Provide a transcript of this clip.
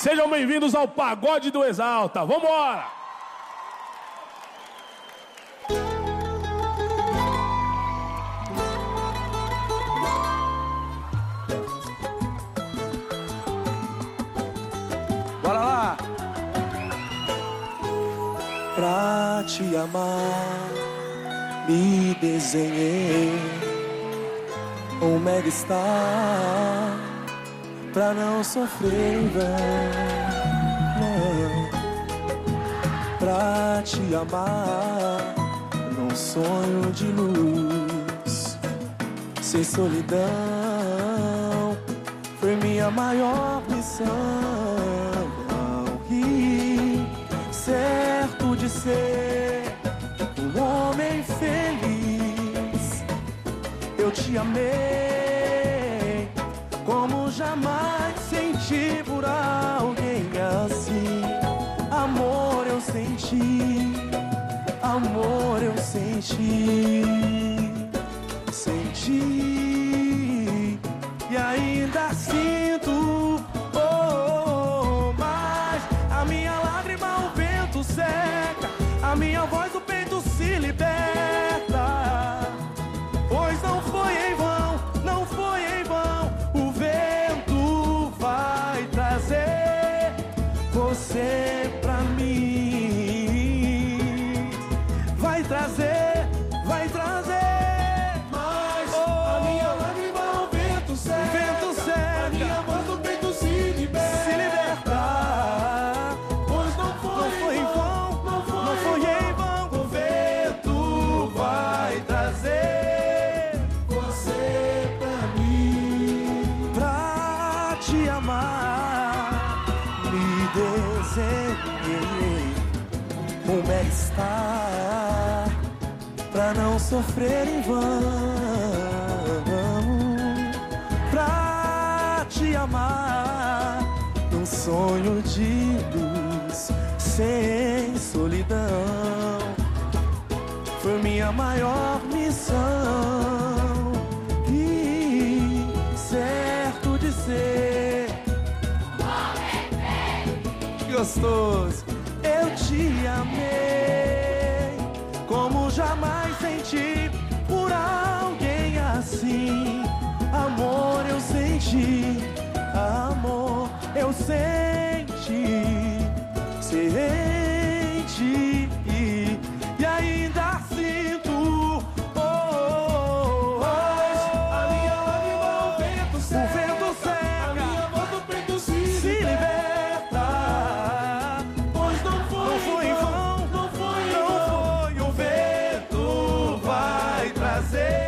Sejam bem-vindos ao Pagode do Exalta. Vambora! Bora lá! Pra te amar, me desenhei um mega star pra não sofrer em vão. Pra te amar num sonho de luz, sem solidão, foi minha maior missão. E certo de ser um homem feliz, eu te amei como jamais senti por alguém assim. Amor eu senti, amor eu senti, senti e ainda sinto. Mas a minha lágrima o vento seca, a minha voz do peito se liberta. Pois não foi em vão, não foi em vão. O vento vai trazer você pra mim. Vai trazer, vai trazer. Mas a minha lágrima o vento seca, o vento seca, a minha voz do peito se liberta. Se liberta. Pois não foi em vão, não foi em vão. O vento vai trazer você pra mim. Pra te amar, me desenhei um bem-estar pra não sofrer em vão. Pra te amar num sonho de luz, sem solidão, foi minha maior missão. E certo de ser gostoso, eu te amei como jamais senti por alguém assim. Amor eu senti, amor eu senti, senti e ainda sinto. A minha lágrima o vento seca, a minha voz do peito se liberta. Pois não foi em vão, não foi, o vento vai trazer